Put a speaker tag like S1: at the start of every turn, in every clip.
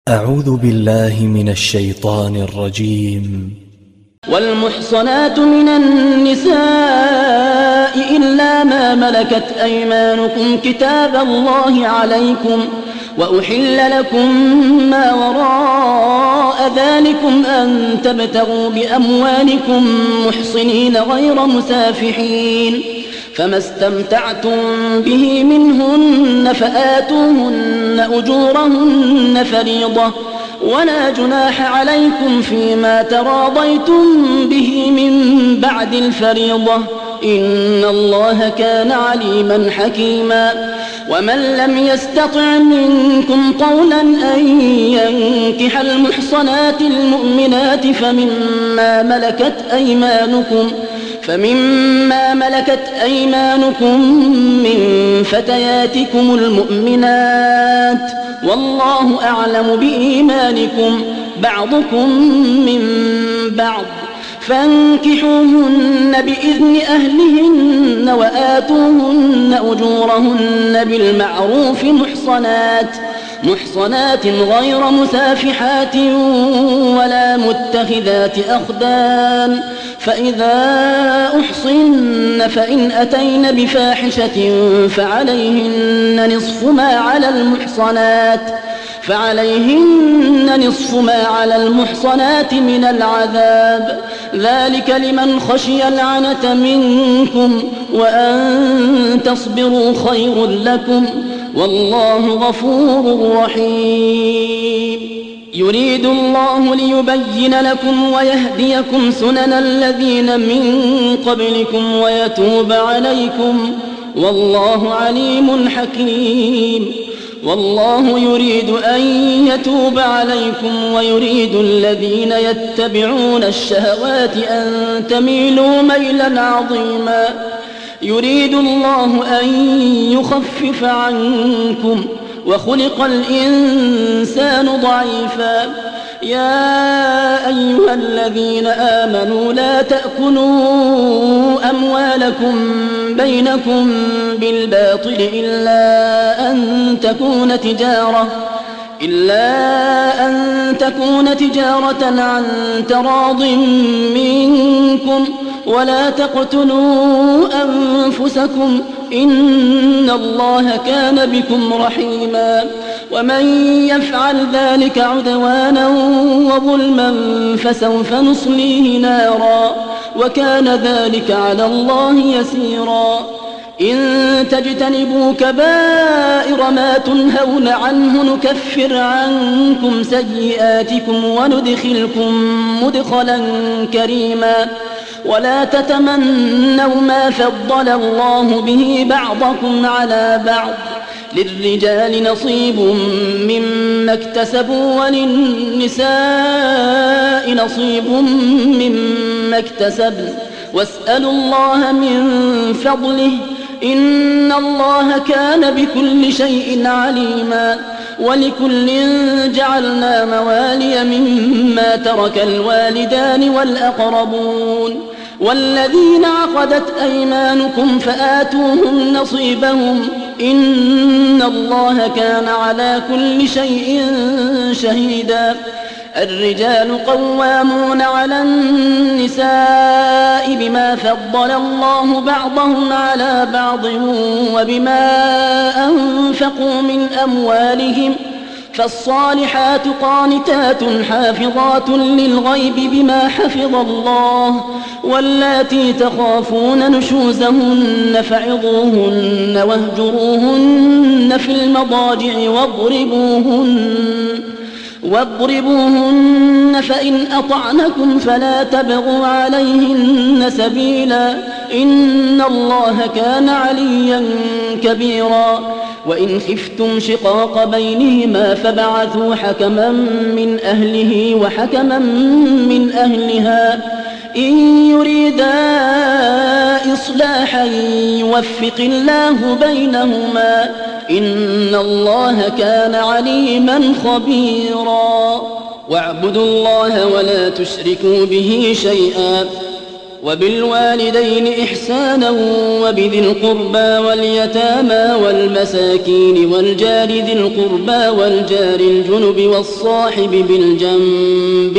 S1: أعوذ بالله من الشيطان الرجيم.
S2: والمحصنات من النساء إلا ما ملكت أيمانكم كتاب الله عليكم، وأحل لكم ما وراء ذلكم أن تبتغوا بأموالكم محصنين غير مسافحين، فما استمتعتم به منهن فآتوهن أجورهن فريضة، ولا جناح عليكم فيما تراضيتم به من بعد الفريضة، إن الله كان عليما حكيما. ومن لم يستطع منكم قولا أن ينكح المحصنات المؤمنات فمما ملكت أيمانكم من فتياتكم المؤمنات، والله أعلم بإيمانكم، بعضكم من بعض، فانكحوهن بإذن أهلهن وآتوهن أجورهن بالمعروف محصنات غير مسافحات ولا متخذات أخدان، فإذا أحصن فإن أتين بفاحشة فعليهن نصف ما على المحصنات من العذاب، ذلك لمن خشي العنة منكم، وأن تصبروا خير لكم، والله غفور رحيم. يريد الله ليبين لكم ويهديكم سنن الذين من قبلكم ويتوب عليكم، والله عليم حكيم. والله يريد أن يتوب عليكم ويريد الذين يتبعون الشهوات أن تميلوا ميلا عظيما. يريد الله أن يخفف عنكم، وخلق الإنسان ضعيفا. يا أيها الذين آمنوا لا تأكلوا أموالكم بينكم بالباطل إلا أن تكون تجارة عن تراض منكم، ولا تقتلوا أنفسكم، إن الله كان بكم رحيما. ومن يفعل ذلك عدوانا وظلما فسوف نصليه نارا، وكان ذلك على الله يسيرا. إن تجتنبوا كبائر ما تنهون عنه نكفر عنكم سيئاتكم وندخلكم مدخلا كريما. ولا تتمنوا ما فضل الله به بعضكم على بعض، للرجال نصيب مما اكتسبوا وللنساء نصيب مما اكتسبن، واسألوا الله من فضله، إن الله كان بكل شيء عليما. ولكل جعلنا موالي مما ترك الوالدان والأقربون، والذين عقدت أيمانكم فآتوهم نصيبهم، إن الله كان على كل شيء شهيدا. الرجال قوامون على النساء بما فضل الله بعضهم على بعض وبما أنفقوا من أموالهم، فالصالحات قانتات حافظات للغيب بما حفظ الله، واللاتي تخافون نشوزهن فعظوهن واهجروهن في المضاجع واضربوهن، فإن أطعنكم فلا تبغوا عليهن سبيلا، إن الله كان عليا كبيرا. وإن خفتم شقاق بينهما فابعثوا حكما من أهله وحكما من أهلها، إن يريدا إصلاحا يوفق الله بينهما، إن الله كان عليما خبيرا. واعبدوا الله ولا تشركوا به شيئا، وبالوالدين إحسانا وبذي القربى واليتامى والمساكين والجار ذي القربى والجار الجنب والصاحب بالجنب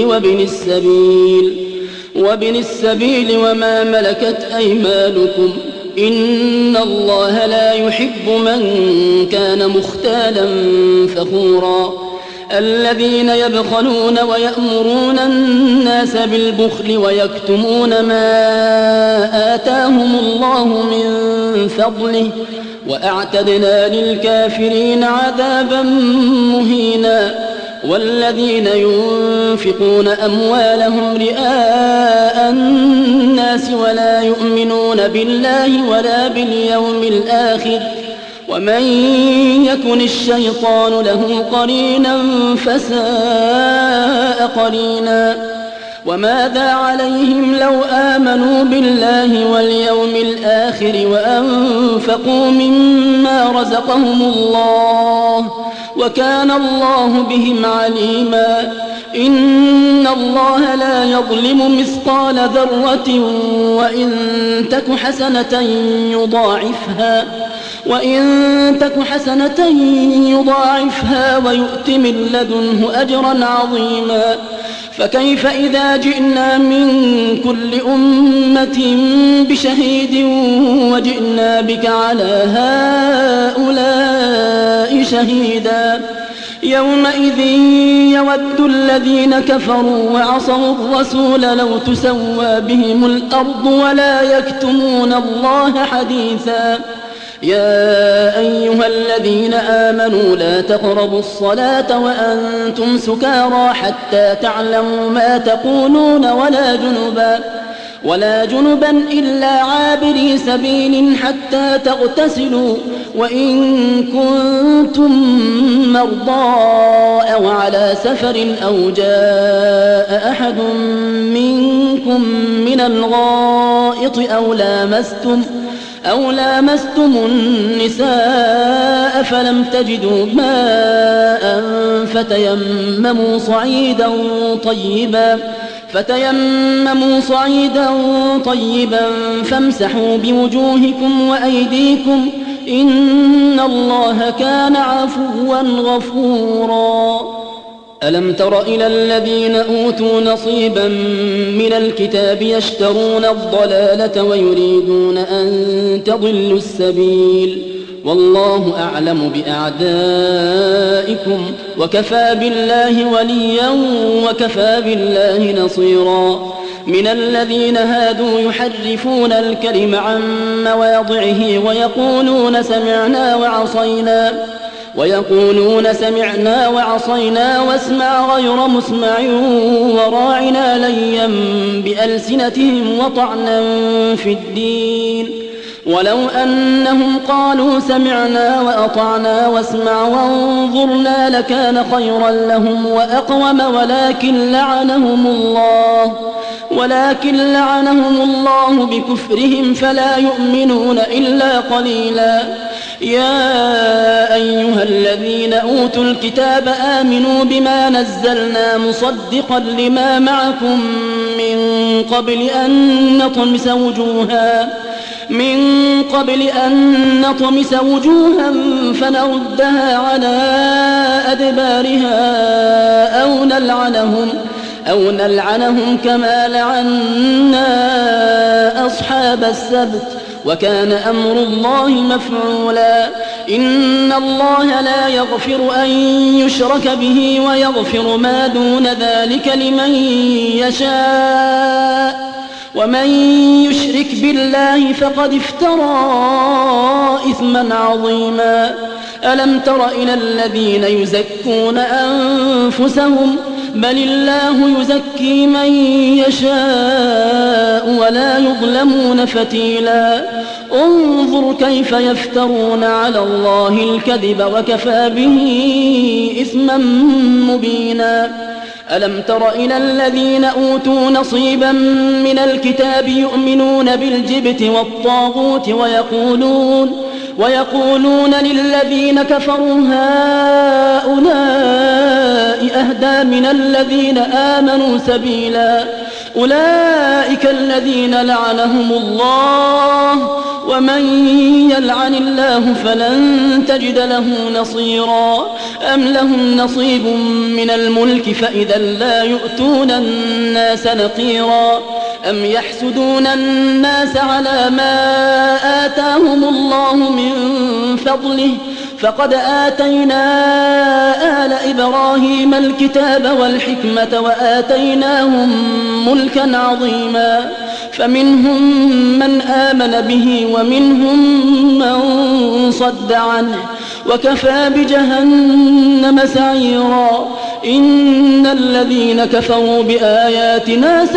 S2: وابن السبيل وما ملكت أيمانكم إن الله لا يحب من كان مختالا فخورا الذين يبخلون ويأمرون الناس بالبخل ويكتمون ما آتاهم الله من فضله وأعتدنا للكافرين عذابا مهينا والذين ينفقون أموالهم رئاء الناس ولا يؤمنون بالله ولا باليوم الآخر ومن يكن الشيطان له قرينا فساء قرينا وماذا عليهم لو آمنوا بالله واليوم الآخر وأنفقوا مما رزقهم الله وكان الله بهم عليما إن الله لا يظلم مثقال ذرة وإن تك حسنة يضاعفها ويؤت من لدنه أجرا عظيما فكيف إذا جئنا من كل أمة بشهيد وجئنا بك على هؤلاء شهيدا يومئذ يود الذين كفروا وعصوا الرسول لو تسوى بهم الأرض ولا يكتمون الله حديثا يا أيها الذين آمنوا لا تقربوا الصلاة وأنتم سكارى حتى تعلموا ما تقولون ولا جنبا إلا عابري سبيل حتى تغتسلوا وإن كنتم مرضى أو على سفر أو جاء أحد منكم من الغائط أو لامستم النساء فلم تجدوا ماء فتيمموا صعيدا طيبا فامسحوا بوجوهكم وأيديكم إن الله كان عفوا غفورا ألم تر إلى الذين أوتوا نصيبا من الكتاب يشترون الضلالة ويريدون أن تضلوا السبيل والله أعلم بأعدائكم وكفى بالله وليا وكفى بالله نصيرا من الذين هادوا يحرفون الكلم عن مواضعه ويقولون سمعنا وعصينا واسمع غير مسمع وراعنا ليا بألسنتهم وطعنا في الدين ولو أنهم قالوا سمعنا وأطعنا واسمع وانظرنا لكان خيرا لهم وأقوم ولكن لعنهم الله بكفرهم فلا يؤمنون إلا قليلا يا أيها الذين أوتوا الكتاب آمنوا بما نزلنا مصدقا لما معكم من قبل أن نطمس وجوها فنردها على أدبارها أو نلعنهم كما لعنا أصحاب السبت وكان أمر الله مفعولا إن الله لا يغفر أن يشرك به ويغفر ما دون ذلك لمن يشاء ومن يشرك بالله فقد افترى إثما عظيما ألم تر إلى الذين يزكون أنفسهم بل الله يزكي من يشاء ولا يظلمون فتيلا انظر كيف يفترون على الله الكذب وكفى به إثما مبينا ألم تر إلى الذين أوتوا نصيبا من الكتاب يؤمنون بالجبت والطاغوت ويقولون للذين كفروا هؤلاء أهدى من الذين آمنوا سبيلا أولئك الذين لعنهم الله، ومن يلعن الله فلن تجد له نصيرا. أم لهم نصيب من الملك فإذا لا يؤتون الناس نقيرا. أم يحسدون الناس على ما آتاهم الله من فضله، فقد آتينا آل إبراهيم الكتاب والحكمة وآتيناهم ملكا عظيما. فمنهم من آمن به ومنهم من صد عنه، وكفى بجهنم سعيرا. إن الذين كفروا بآياتنا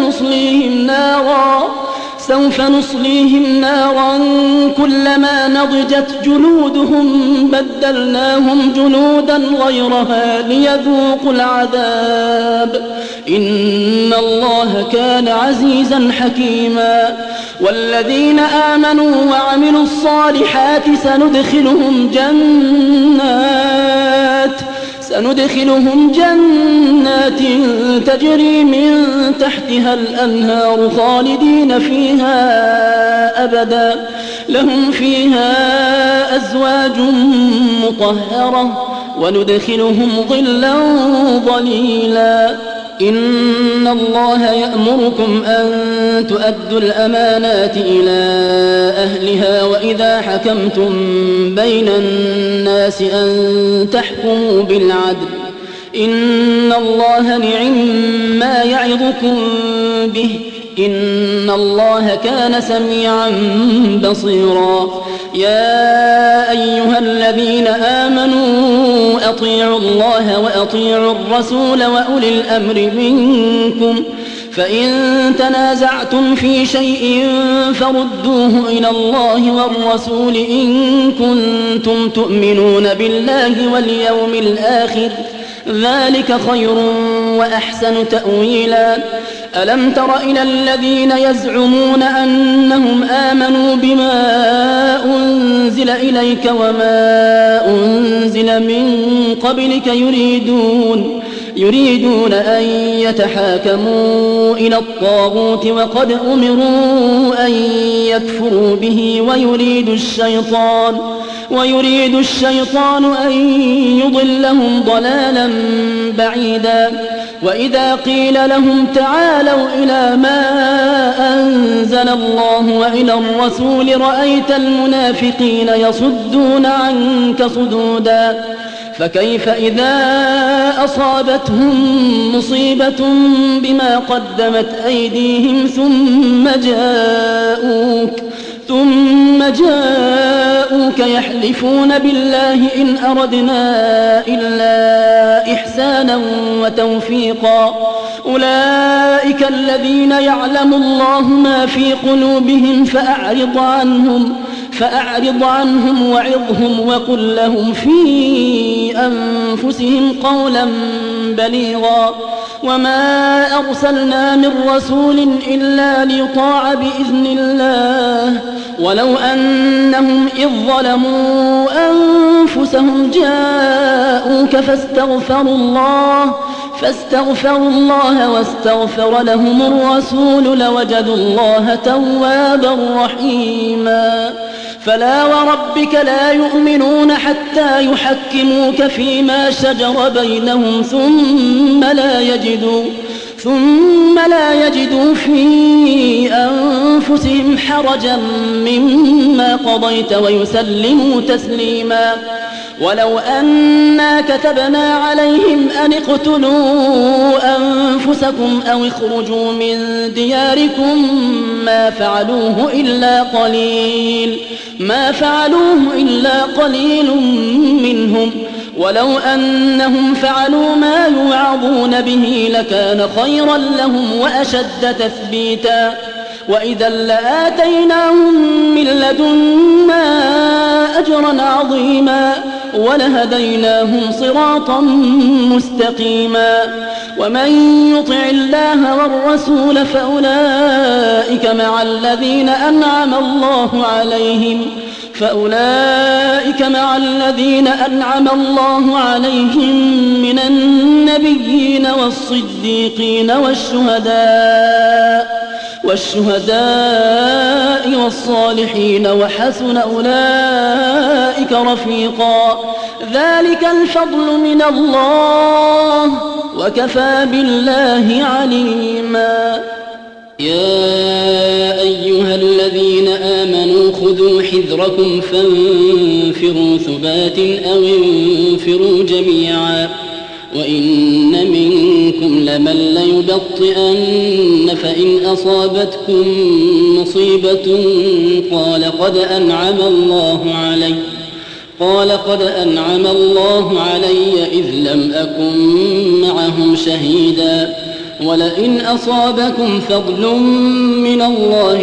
S2: سوف نصليهم نارا كلما نضجت جلودهم بدلناهم جلودا غيرها ليذوقوا العذاب. إن الله كان عزيزا حكيما. والذين آمنوا وعملوا الصالحات سندخلهم جنات تجري من تحتها الأنهار خالدين فيها أبدا، لهم فيها أزواج مطهرة وندخلهم ظلا ظليلا. إن الله يأمركم أن تؤدوا الأمانات إلى أهلها وإذا حكمتم بين الناس أن تحكموا بالعدل. إن الله نعم يعظكم به، إن الله كان سميعا بصيرا. يا أيها الذين آمنوا أطيعوا الله وأطيعوا الرسول وأولي الأمر منكم، فإن تنازعتم في شيء فردوه إلى الله والرسول إن كنتم تؤمنون بالله واليوم الآخر، ذلك خير وأحسن تأويلا. ألم تر إلى الذين يزعمون أنهم آمنوا بما أنزل إليك وما أنزل من قبلك يريدون أن يتحاكموا إلى الطاغوت وقد أمروا أن يكفروا به ويريد الشيطان أن يضلهم ضلالا بعيدا. وإذا قيل لهم تعالوا إلى ما أنزل الله وإلى الرسول رأيت المنافقين يصدون عنك صدودا. فكيف إذا أصابتهم مصيبة بما قدمت أيديهم ثم جاءوك يحلفون بالله إن أردنا إلا إحسانا وتوفيقا. أولئك الذين يعلم الله ما في قلوبهم فأعرض عنهم وعظهم وقل لهم في أنفسهم قولا بليغا. وما أرسلنا من رسول إلا ليطاع بإذن الله، ولو أنهم إذ ظلموا أنفسهم جاءوك فاستغفروا الله واستغفر لهم الرسول لوجدوا الله توابا رحيما. فلا وربك لا يؤمنون حتى يحكموك فيما شجر بينهم ثم لا يجدوا في أنفسهم حرجا مما قضيت ويسلموا تسليما. ولو أنا كتبنا عليهم أن اقتلوا أنفسكم أو اخرجوا من دياركم ما فعلوه إلا قليل منهم، ولو أنهم فعلوا ما يوعظون به لكان خيرا لهم وأشد تثبيتا. وإذا لآتيناهم من لدنا أجرا عظيما ولهديناهم صراطا مستقيما. ومن يطع الله والرسول فأولئك مع الذين أنعم الله عليهم فأولئك مع الذين أنعم الله عليهم من النبيين والصديقين والشهداء والصالحين وحسن أولئك رفيقا. ذلك الفضل من الله وكفى بالله عليما.
S3: يا أيها الذين آمنوا خذوا حذركم فانفروا ثبات أو انفروا جميعا وإن منكم لمن ليبطئن فإن أصابتكم مصيبة قال قد أنعم الله علي إذ لم أكن معهم شهيدا ولئن أصابكم فضل من الله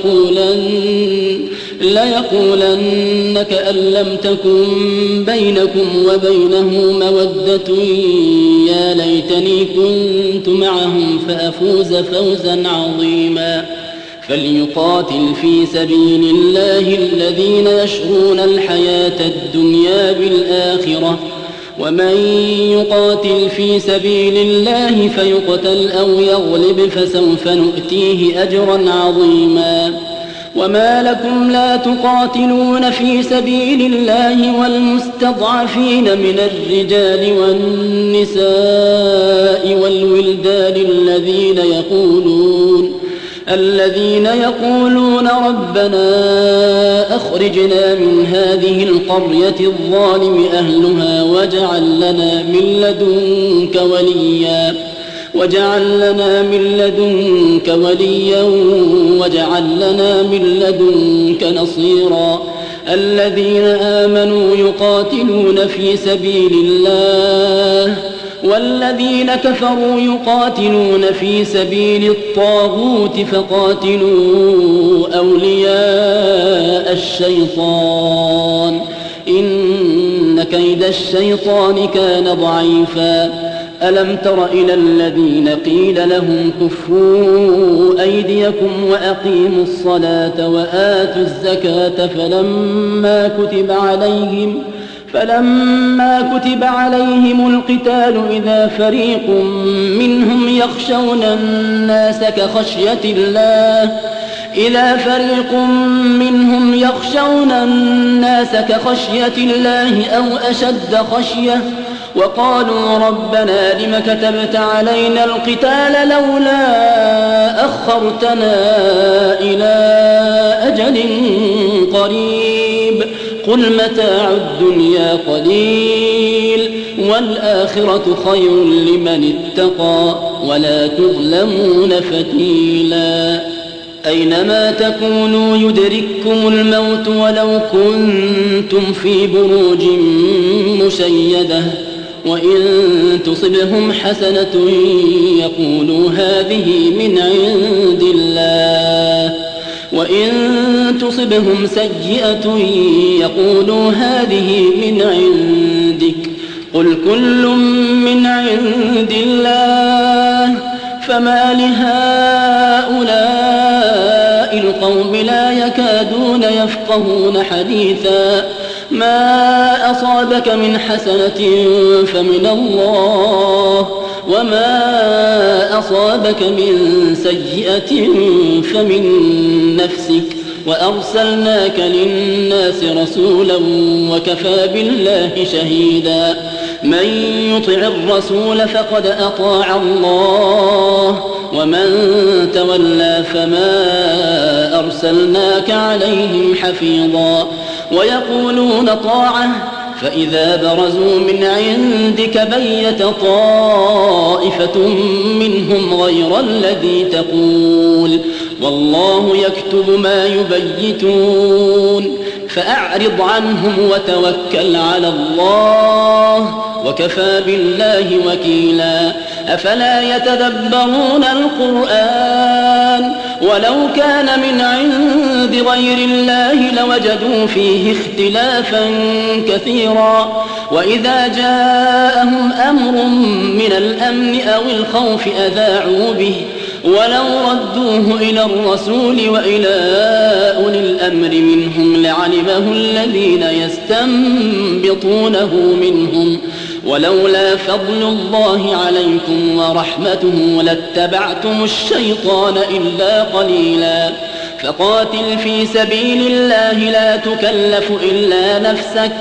S3: ليقولن كأن لم تكن بينكم وبينه مودة يا ليتني كنت معهم فأفوز فوزا عظيما. فليقاتل في سبيل الله الذين يشرون الحياة الدنيا بالآخرة ومن يقاتل في سبيل الله فيقتل أو يغلب فسوف نؤتيه أجرا عظيما. وما لكم لا تقاتلون في سبيل الله والمستضعفين من الرجال والنساء والولدان الذين يقولون ربنا أخرجنا من هذه القرية الظالم أهلها واجعل لنا من لدنك وليا واجعل لنا من لدنك نصيرا. الذين آمنوا يقاتلون في سبيل الله والذين كفروا يقاتلون في سبيل الطاغوت فقاتلوا أولياء الشيطان إن كيد الشيطان كان ضعيفا. ألم تر إلى الذين قيل لهم كفوا أيديكم وأقيموا الصلاة وآتوا الزكاة فلما كتب عليهم القتال إذا فريق منهم يخشون الناس كخشية الله أو أشد خشية وقالوا ربنا لم كتبت علينا القتال لولا أخرتنا إلى أجل قريب قل متاع الدنيا قليل والآخرة خير لمن اتقى ولا تظلمون فتيلا. أينما تكونوا يدرككم الموت ولو كنتم في بروج مشيدة وإن تصبهم حسنة يقولوا هذه من عند الله وإن تصبهم سيئة يقولوا هذه من عندك قل كل من عند الله فما لهؤلاء القوم لا يكادون يفقهون حديثا. ما أصابك من حسنة فمن الله وما أصابك من سيئة فمن نفسك وأرسلناك للناس رسولا وكفى بالله شهيدا. من يطع الرسول فقد أطاع الله ومن تولى فما أرسلناك عليهم حفيظا. ويقولون طاعة فإذا برزوا من عندك بيت طائفة منهم غير الذي تقول والله يكتب ما يبيتون فأعرض عنهم وتوكل على الله وكفى بالله وكيلا. أفلا يتدبرون القرآن ولو كان من عند غير الله لوجدوا فيه اختلافا كثيرا. وإذا جاءهم أمر من الأمن أو الخوف أذاعوا به
S2: ولو ردوه إلى الرسول وإلى أولي الأمر منهم لعلمه الذين يستنبطونه منهم ولولا فضل الله عليكم ورحمته لاتبعتم الشيطان إلا قليلا فقاتل في سبيل الله لا تكلف إلا نفسك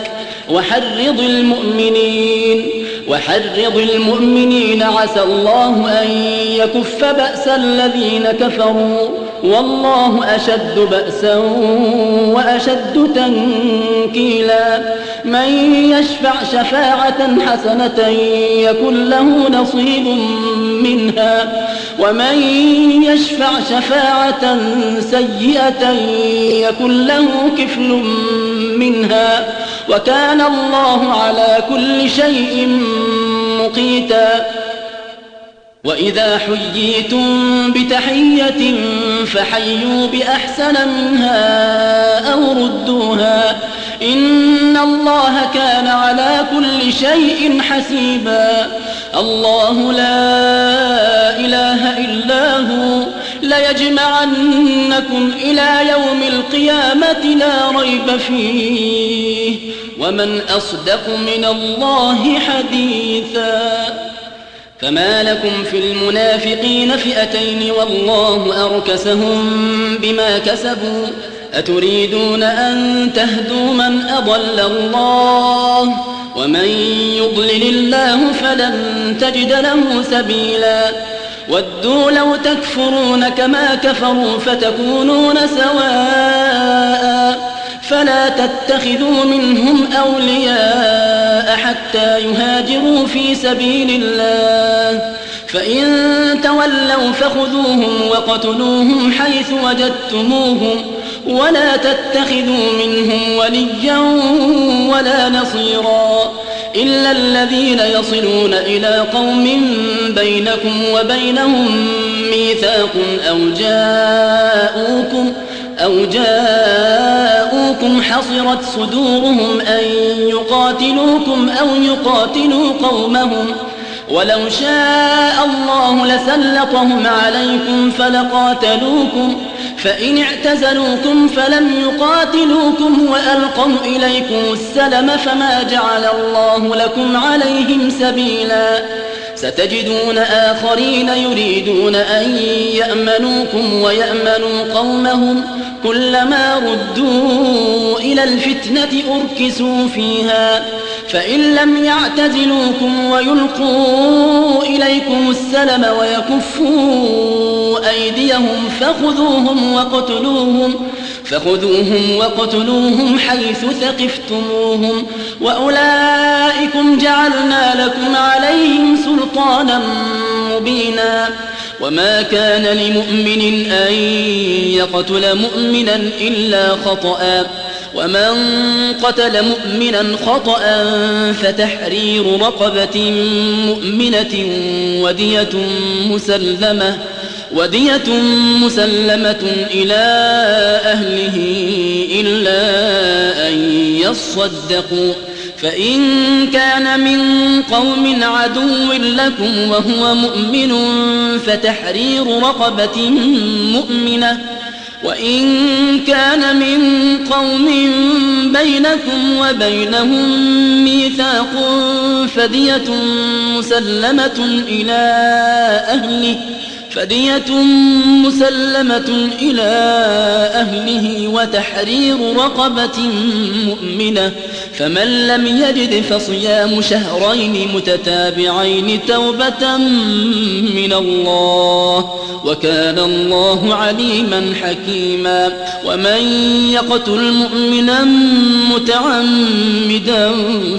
S2: وحرض المؤمنين عسى الله أن يكف بأس الذين كفروا والله أشد بأسا وأشد تنكيلا من يشفع شفاعة حسنة يكن له نصيب منها ومن يشفع شفاعة سيئة يكن له كفل منها وكان الله على كل شيء مقيتا وإذا حييتم بتحية فحيوا بأحسن منها أو ردوها إن الله كان على كل شيء حسيبا الله لا إله إلا هو ليجمعنكم إلى يوم القيامة لا ريب فيه ومن أصدق من الله حديثا فما لكم في المنافقين فئتين والله أركسهم بما كسبوا أتريدون أن تهدوا من أضل الله ومن يضلل الله فلن تجد له سبيلا ودوا لو تكفرون كما كفروا فتكونون سواء فلا تتخذوا منهم أولياء حتى يهاجروا في سبيل الله فإن تولوا فخذوهم وقتلوهم حيث وجدتموهم ولا تتخذوا منهم وليا ولا نصيرا إلا الذين يصلون إلى قوم بينكم وبينهم ميثاق أو جاءوكم حصرت صدورهم أن يقاتلوكم أو يقاتلوا قومهم ولو شاء الله لسلطهم عليكم فلقاتلوكم فإن اعتزلوكم فلم يقاتلوكم وألقوا إليكم السلم فما جعل الله لكم عليهم سبيلا ستجدون آخرين يريدون أن يأمنوكم ويأمنوا قومهم كلما ردوا إلى الفتنة أركسوا فيها فإن لم يعتزلوكم ويلقوا إليكم السلم ويكفوا أيديهم فخذوهم وقتلوهم حيث ثقفتموهم وأولئكم جعلنا لكم عليهم سلطانا مبينا وما كان لمؤمن أن يقتل مؤمنا إلا خطأ ومن قتل مؤمنا خطأ فتحرير رقبة مؤمنة ودية مسلمة إلى أهله إلا أن يصدقوا فإن كان من قوم عدو لكم وهو مؤمن فتحرير رقبة مؤمنة وإن كان من قوم بينكم وبينهم ميثاق فدية مسلمة إلى أهله وتحرير رقبة مؤمنة فمن لم يجد فصيام شهرين متتابعين توبة من الله وكان الله عليما حكيما ومن يقتل مؤمنا متعمدا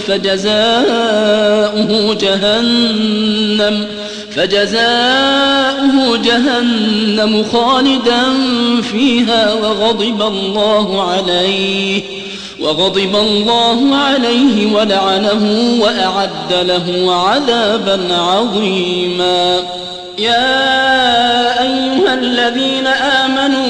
S2: فجزاؤه جهنم خالدا فيها وغضب الله عليه ولعنه وأعد له عذابا عظيما يا أيها الذين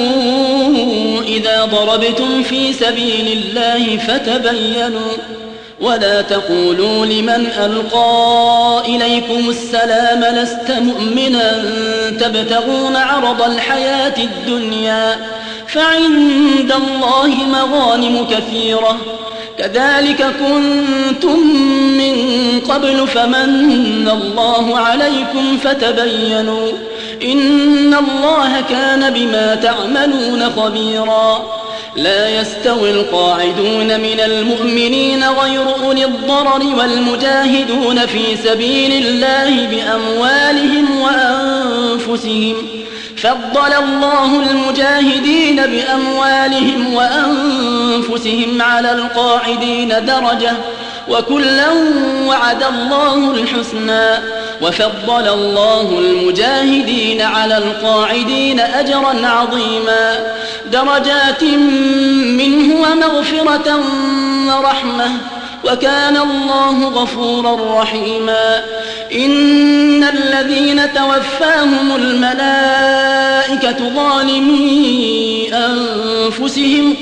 S2: آمنوا إذا ضربتم في سبيل الله ولا تقولوا لمن ألقى إليكم السلام لست مؤمنا تبتغون عرض الحياة الدنيا فعند الله مغانم كثيرة كذلك كنتم من قبل فمن الله عليكم فتبينوا إن الله كان بما تعملون خبيرا لا يستوي القاعدون من المؤمنين غير أولي الضرر والمجاهدون في سبيل الله بأموالهم وأنفسهم فضل الله المجاهدين بأموالهم وأنفسهم على القاعدين درجة وكلا وعد الله الحسنى وفضل الله المجاهدين على القاعدين أجرا عظيما درجات منه ومغفرة ورحمة وكان الله غفورا رحيما إن الذين توفاهم الملائكة ظالمي أنفسهم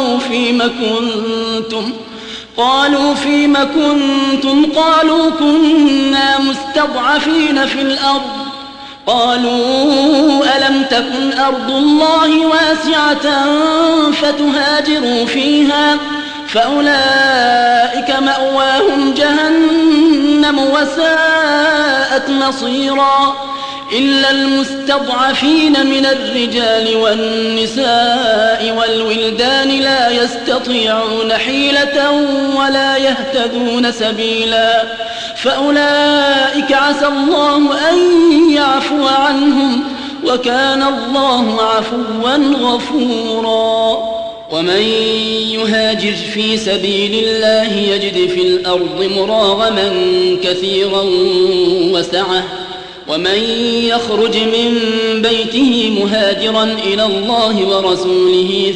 S2: قالوا فيم كنتم قالوا كنا مستضعفين في الأرض قالوا ألم تكن أرض الله واسعة فتهاجروا فيها فأولئك مأواهم جهنم وساءت مصيرا إلا المستضعفين من الرجال والنساء والولدان لا يستطيعون حيلة ولا يهتدون سبيلا فأولئك عسى الله أن يعفو عنهم وكان الله عفوا غفورا ومن يهاجر في سبيل الله يجد في الأرض مراغما كثيرا وسعة ومن يخرج من بيته مهاجرا إلى الله ورسوله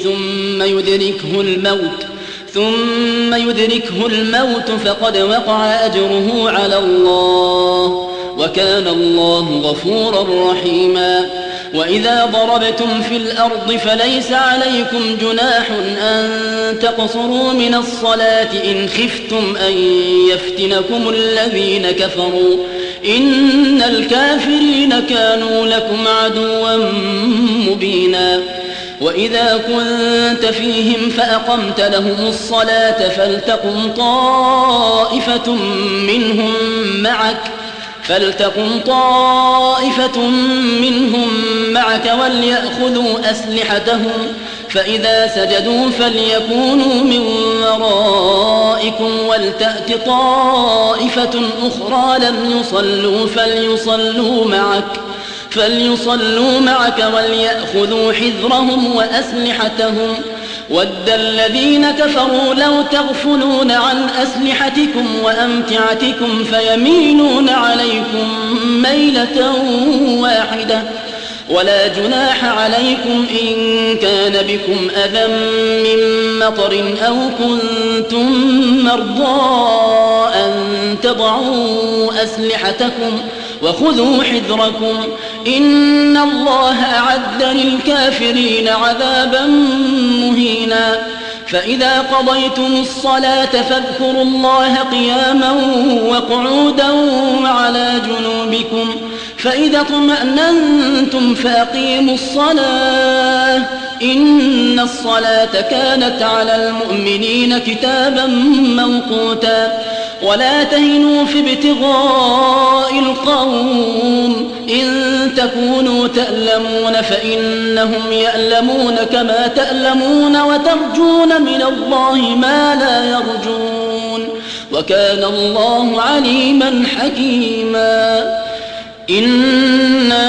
S2: ثم يدركه الموت فقد وقع أجره على الله وكان الله غفورا رحيما وإذا ضربتم في الأرض فليس عليكم جناح أن تقصروا من الصلاة إن خفتم أن يفتنكم الذين كفروا إن الكافرين كانوا لكم عدوا مبينا وإذا كنت فيهم فأقمت لهم الصلاة فلتقم طائفة منهم معك وليأخذوا أسلحتهم فإذا سجدوا فليكونوا من ورائكم ولتأت طائفة أخرى لم يصلوا فليصلوا معك وليأخذوا حذرهم وأسلحتهم ود الذين كفروا لو تغفلون عن أسلحتكم وأمتعتكم فيميلون عليكم ميلة واحدة ولا جناح عليكم إن كان بكم أذى من مطر أو كنتم مرضى أن تضعوا أسلحتكم وخذوا حذركم إن الله أعد للكافرين عذابا مهينا فإذا قضيتم الصلاة فاذكروا الله قياما وقعودا وعلى جنوبكم فإذا اطمأننتم فأقيموا الصلاة إن الصلاة كانت على المؤمنين كتابا موقوتا ولا تهنوا في ابتغاء القوم إن تكونوا تألمون فإنهم يألمون كما تألمون وترجون من الله ما لا يرجون وكان الله عليما حكيما إنا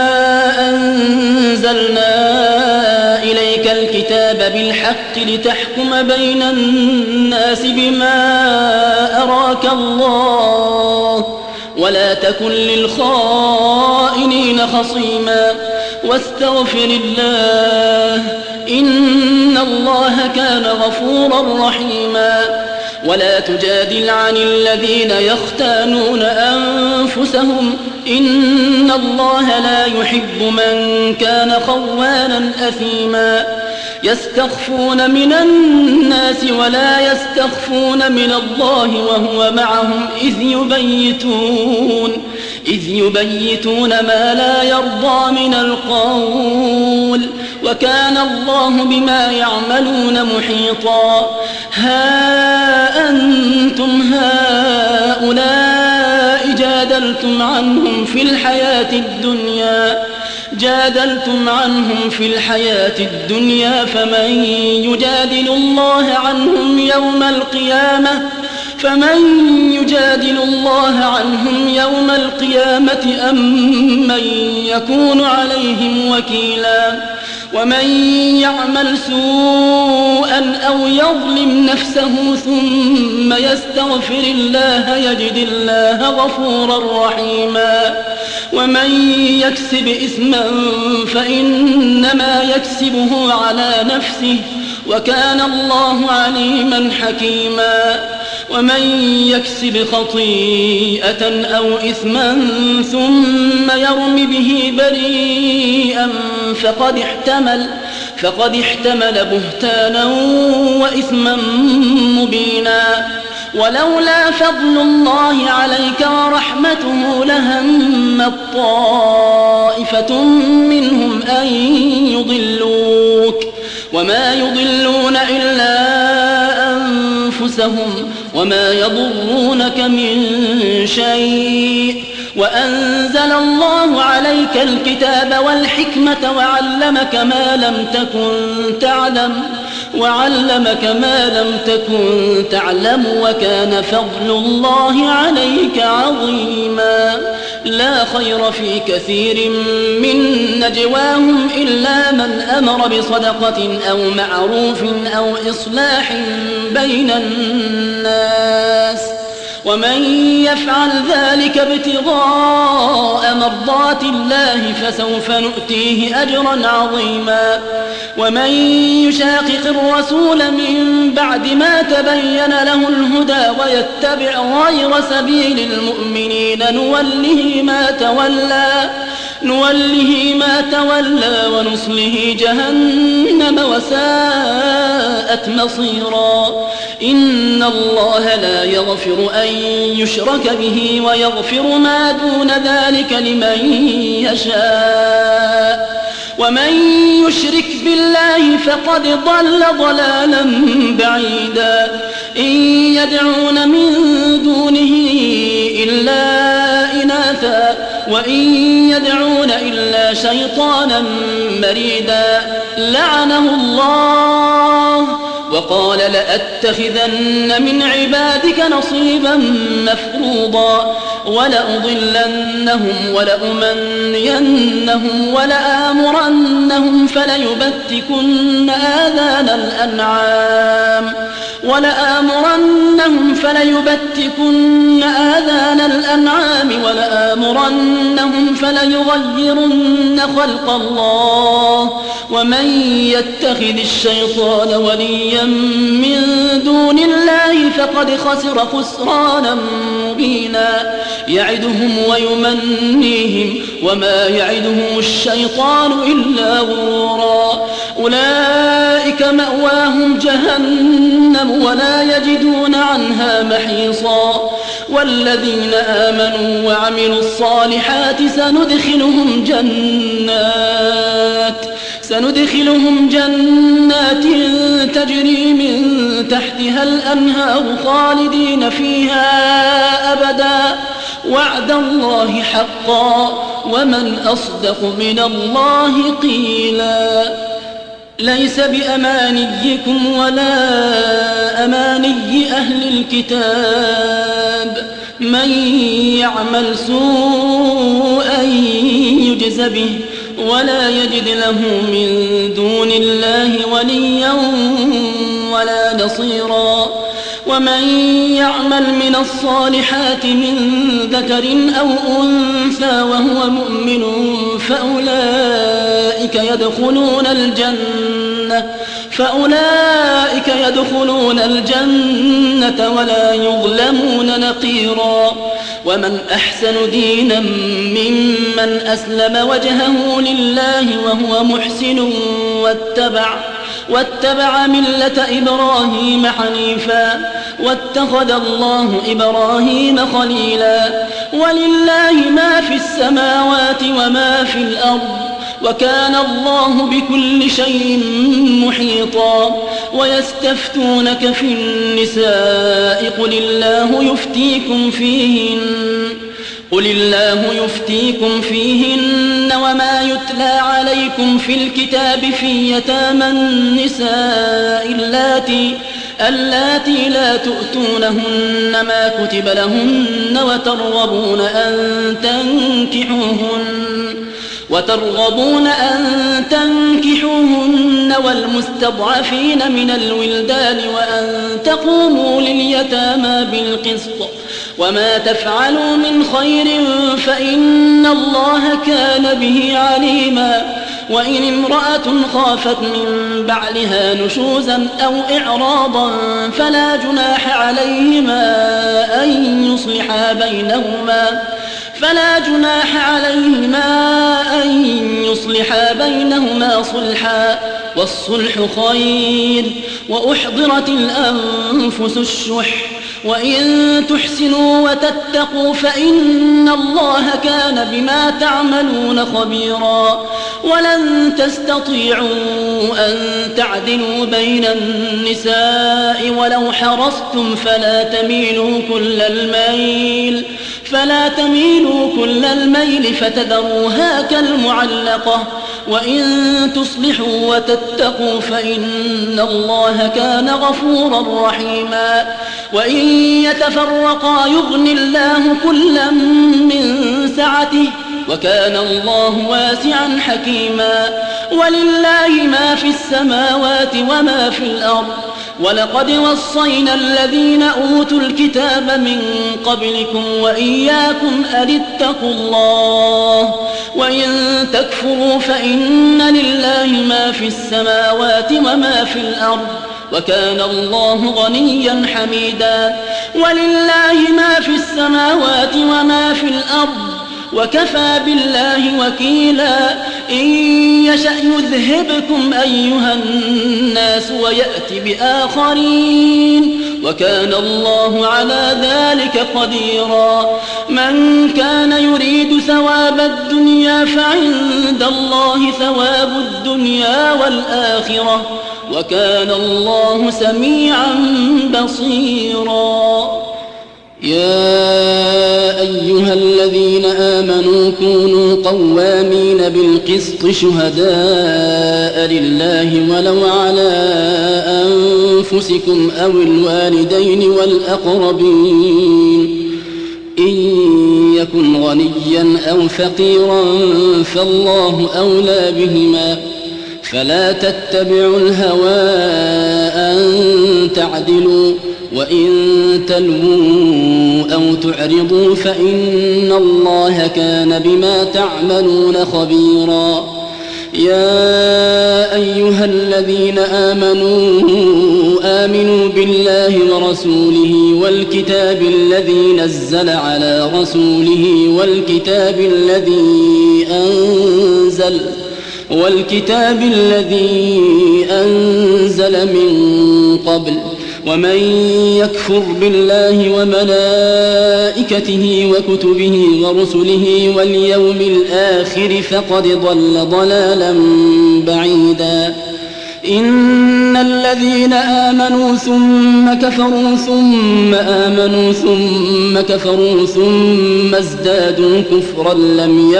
S2: أنزلنا إليك الكتاب بالحق لتحكم بين الناس بما أراك الله ولا تكن للخائنين خصيما واستغفر الله إن الله كان غفورا رحيما ولا تجادل عن الذين يختانون أنفسهم إن الله لا يحب من كان خوانا أثيما يستخفون من الناس ولا يستخفون من الله وهو معهم إذ يبيتون ما لا يرضى من القول وكان الله بما يعملون محيطا. ها أنتم هؤلاء جادلتم عنهم في الحياة الدنيا فمن يجادل الله عنهم يوم القيامة أم من يكون عليهم وكيلا. ومن يعمل سوءا أو يظلم نفسه ثم يستغفر الله يجد الله غفورا رحيما. ومن يكسب إثما فإنما يكسبه على نفسه وكان الله عليما حكيما. ومن يكسب خطيئة أو إثما ثم يرم به بريئا فقد احتمل بهتانا وإثما مبينا. ولولا فضل الله عليك ورحمته لهمت طائفة منهم أن يضلوك وما يضلون إلا أنفسهم وما يضرونك من شيء. وأنزل الله عليك الكتاب والحكمة وعلمك ما لم تكن تعلم وكان فضل الله عليك عظيما. لا خير في كثير من نجواهم إلا من أمر بصدقة أو معروف أو إصلاح بين الناس ومن يفعل ذلك ابتغاء مرضات الله فسوف نؤتيه أجرا عظيما. ومن يشاقق الرسول من بعد ما تبين له الهدى ويتبع غير سبيل المؤمنين نوله ما تولى ونصله جهنم وساءت مصيرا. إن الله لا يغفر أن يشرك به ويغفر ما دون ذلك لمن يشاء ومن يشرك بالله فقد ضل ضلالا بعيدا. إن يدعون من دونه إلا إناثا وإن يدعون إلا شيطانا مريدا لعنه الله وقال لأتخذن من عبادك نصيبا مفروضا ولأضلنهم ولأمنينهم ولآمرنهم فليبتكن آذان الأنعام ولآمرنهم فليغيرن خلق الله. ومن يتخذ الشيطان وليا من دون الله فقد خسر خسرانا مبينا. يعدهم ويمنيهم وما يعدهم الشيطان إلا غرورا. أولئك مأواهم جهنم ولا يجدون عنها محيصا. والذين آمنوا وعملوا الصالحات سندخلهم جنات تجري من تحتها الأنهار خالدين فيها أبدا وعد الله حقا ومن أصدق من الله قيلا. ليس بأمانيكم ولا أماني أهل الكتاب من يعمل سوءا يجز به ولا يجد له من دون الله وليا ولا نصيرا. ومن يعمل من الصالحات من ذكر أو أنثى وهو مؤمن فأولئك يدخلون الجنة ولا يظلمون نقيرا. ومن أحسن دينا ممن أسلم وجهه لله وهو محسن واتبع ملة إبراهيم حنيفا واتخذ الله إبراهيم خليلا ولله ما في السماوات وما في الأرض وكان الله بكل شيء محيطا ويستفتونك في النساء قل الله يفتيكم فيهن وما يتلى عليكم في الكتاب في يتامى النساء اللاتي لا تؤتونهن ما كتب لهن وترغبون أن تنكحوهن والمستضعفين من الولدان وأن تقوموا لليتامى بالقسط وما تفعلوا من خير فإن الله كان به عليما وإن امرأة خافت من بعلها نشوزا أو إعراضا فلا جناح عليهما أن يصلحا بينهما صلحا والصلح خير وأحضرت الأنفس الشح وإن تحسنوا وتتقوا فإن الله كان بما تعملون خبيرا ولن تستطيعوا أن تعدلوا بين النساء ولو حرصتم فلا تميلوا كل الميل فتذروها كالمعلقة وإن تصلحوا وتتقوا فإن الله كان غفورا رحيما وإن يتفرقا يغن الله كلا من سعته وكان الله واسعا حكيما ولله ما في السماوات وما في الأرض ولقد وصينا الذين أوتوا الكتاب من قبلكم وإياكم أن اتقوا الله وإن تكفروا فإن لله ما في السماوات وما في الأرض وكان الله غنيا حميدا ولله ما في السماوات وما في الأرض وكفى بالله وكيلا إن يشأ يذهبكم أيها الناس ويأتي بآخرين وكان الله على ذلك قديرا من كان يريد ثواب الدنيا فعند الله ثواب الدنيا والآخرة وكان الله سميعا بصيرا
S3: يا أيها الذين آمنوا كونوا قوامين بالقسط شهداء لله ولو على أنفسكم أو الوالدين والأقربين إن يكن غنيا أو فقيرا فالله أولى بهما فلا تتبعوا الهوى أن تعدلوا وإن تلووا أو تعرضوا فإن الله كان بما تعملون خبيرا يا أيها الذين آمنوا بالله ورسوله والكتاب الذي نزل على رسوله والكتاب الذي أنزل من قبل ومن يكفر بالله وملائكته وكتبه ورسله واليوم الآخر فقد ضل ضلالا بعيدا إن الذين آمنوا ثم كفروا ثم آمنوا ثم كفروا ثم ازدادوا كفرا لم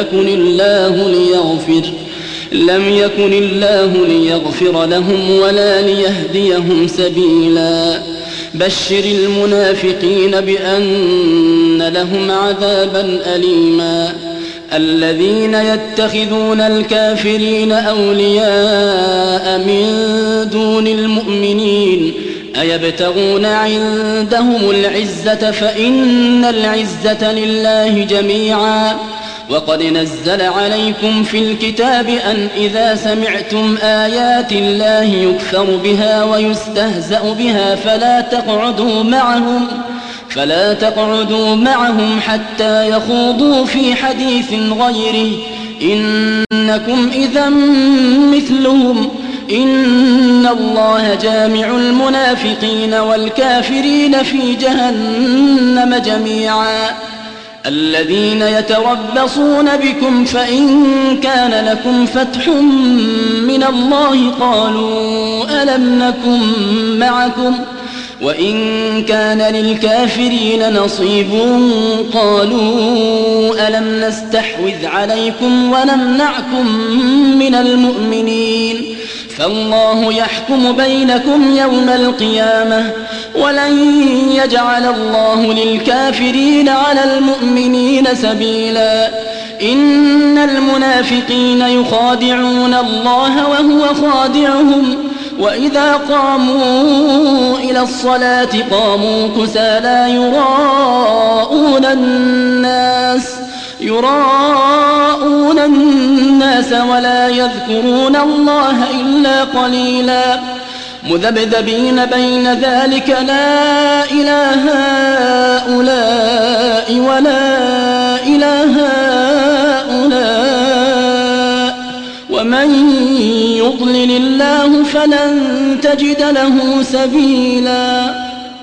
S3: يكن الله ليغفر لهم ولا ليهديهم سبيلا بشر المنافقين بأن لهم عذابا أليما الذين يتخذون الكافرين أولياء من دون المؤمنين أيبتغون عندهم العزة فإن العزة لله جميعا وقد نزل عليكم في الكتاب أن إذا سمعتم آيات الله يكفر بها ويستهزأ بها فلا تقعدوا معهم حتى يخوضوا في حديث غيره إنكم إذا مثلهم
S2: إن الله جامع المنافقين والكافرين في جهنم جميعا الذين يتربصون بكم فإن كان لكم فتح من الله قالوا ألم نكن معكم وإن كان للكافرين نصيب قالوا ألم نستحوذ عليكم ونمنعكم من المؤمنين فالله يحكم بينكم يوم القيامة ولن يجعل الله للكافرين على المؤمنين سبيلا إن المنافقين يخادعون الله وهو خادعهم وإذا قاموا إلى الصلاة قاموا كسالى يراءون الناس ولا يذكرون الله إلا قليلا مذبذبين بين ذلك لا إله هؤلاء ولا إله هؤلاء ومن يضلل الله فلن تجد له سبيلا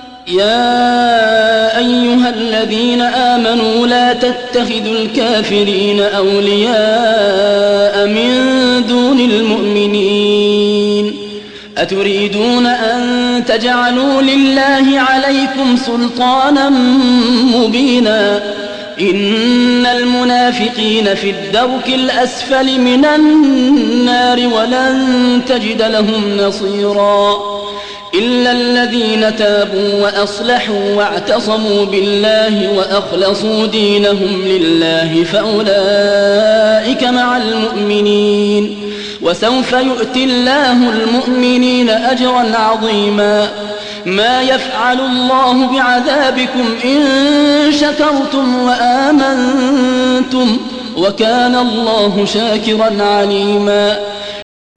S2: يا أيها الذين آمنوا لا تتخذوا الكافرين أولياء من دون المؤمنين أتريدون أن تجعلوا لله عليكم سلطانا مبينا إن المنافقين في الدرك الأسفل من النار ولن تجد لهم نصيرا إلا الذين تابوا وأصلحوا واعتصموا بالله وأخلصوا دينهم لله فأولئك مع المؤمنين وسوف يؤتي الله المؤمنين أجرا عظيما ما يفعل الله بعذابكم إن شكرتم وآمنتم وكان الله شاكرا عليما